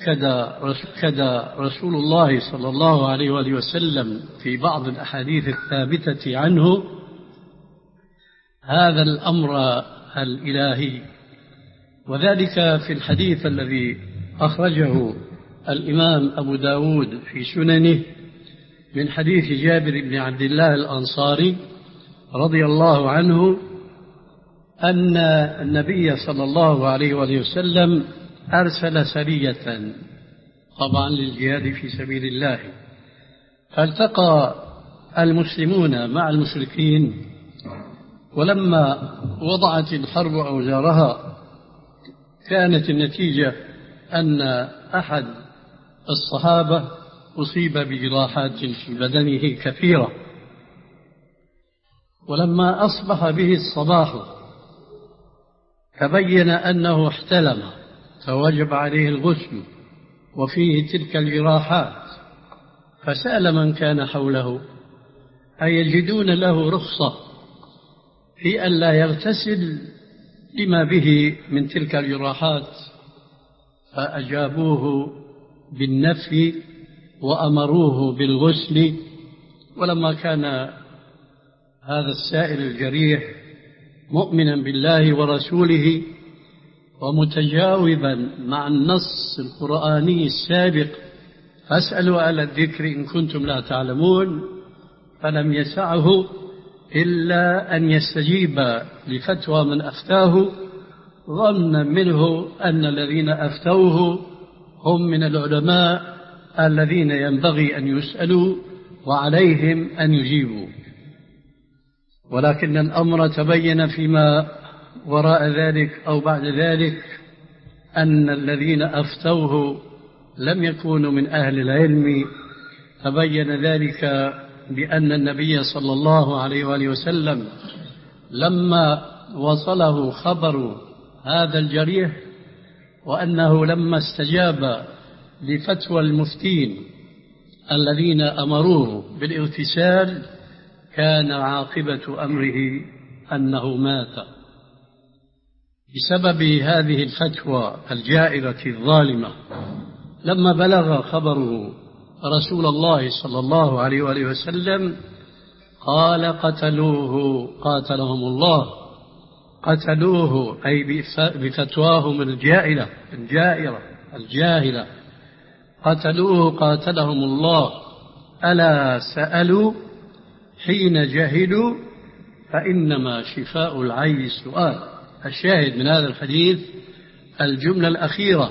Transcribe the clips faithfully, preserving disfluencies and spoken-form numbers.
أكد أكد رسول الله صلى الله عليه وآله وسلم في بعض الأحاديث الثابتة عنه هذا الأمر الإلهي، وذلك في الحديث الذي أخرجه الإمام أبو داود في سننه من حديث جابر بن عبد الله الأنصاري رضي الله عنه أن النبي صلى الله عليه وآله وسلم أرسل سرية طبعا للجهاد في سبيل الله، فالتقى المسلمون مع المشركين، ولما وضعت الحرب أوزارها كانت النتيجة أن أحد الصحابة أصيب بجراحات في بدنه كثيرة، ولما أصبح به الصباح تبين أنه احتلم فوجب عليه الغسل وفيه تلك الجراحات، فسأل من كان حوله أيجدون له رخصة في أن لا يغتسل لما به من تلك الجراحات؟ فأجابوه بالنفي وأمروه بالغسل. ولما كان هذا السائل الجريح مؤمنا بالله ورسوله ومتجاوبا مع النص القرآني السابق فاسألوا أهل الذكر إن كنتم لا تعلمون، فلم يسعه إلا أن يستجيب لفتوى من أفتاه ظنا منه أن الذين أفتوه هم من العلماء الذين ينبغي أن يسألوا وعليهم أن يجيبوا. ولكن الأمر تبين فيما وراء ذلك أو بعد ذلك أن الذين أفتوه لم يكونوا من أهل العلم. تبين ذلك بأن النبي صلى الله عليه وآله وسلم لما وصله خبر هذا الجريح وأنه لما استجاب لفتوى المفتين الذين أمروه بالاغتسال كان عاقبة أمره أنه مات بسبب هذه الفتوى الجائرة الظالمة. لما بلغ خبره رسول الله صلى الله عليه وآله وسلم قال قتلوه قاتلهم الله، قتلوه أي بفتواهم الجائرة الجائرة الجاهلة، قتلوه قاتلهم الله. ألا سألوا حين جهلوا فإنما شفاء العي السؤال. الشاهد من هذا الحديث الجملة الأخيرة،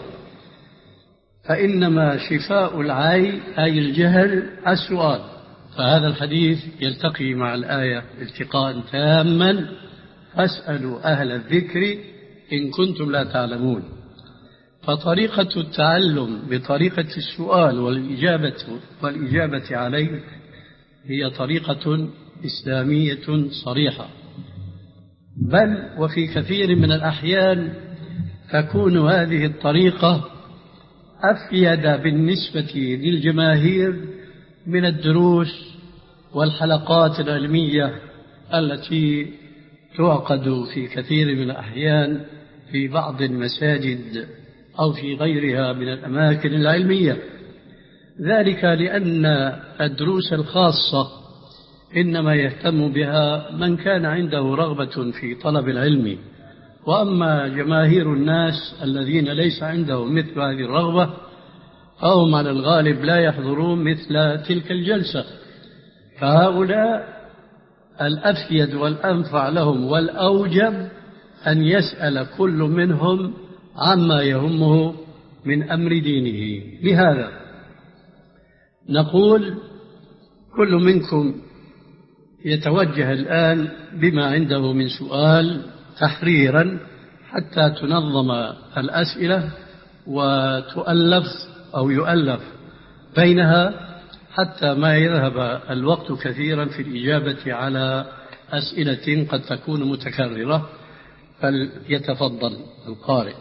فإنما شفاء العي أي الجهل السؤال. فهذا الحديث يلتقي مع الآية التقاء تاما، فاسألوا أهل الذكر إن كنتم لا تعلمون. فطريقة التعلم بطريقة السؤال والإجابة, والإجابة عليه هي طريقة إسلامية صريحة، بل وفي كثير من الأحيان تكون هذه الطريقة أفيد بالنسبة للجماهير من الدروس والحلقات العلمية التي تعقد في كثير من الأحيان في بعض المساجد أو في غيرها من الأماكن العلمية. ذلك لأن الدروس الخاصة إنما يهتم بها من كان عنده رغبة في طلب العلم، وأما جماهير الناس الذين ليس عندهم مثل هذه الرغبة فهم على الغالب لا يحضرون مثل تلك الجلسة. فهؤلاء الأفيد والأنفع لهم والأوجب أن يسأل كل منهم عما يهمه من أمر دينه. لهذا نقول كل منكم يتوجه الآن بما عنده من سؤال تحريرا حتى تنظم الأسئلة وتؤلف أو يؤلف بينها حتى ما يذهب الوقت كثيرا في الإجابة على أسئلة قد تكون متكررة. فليتفضل القارئ.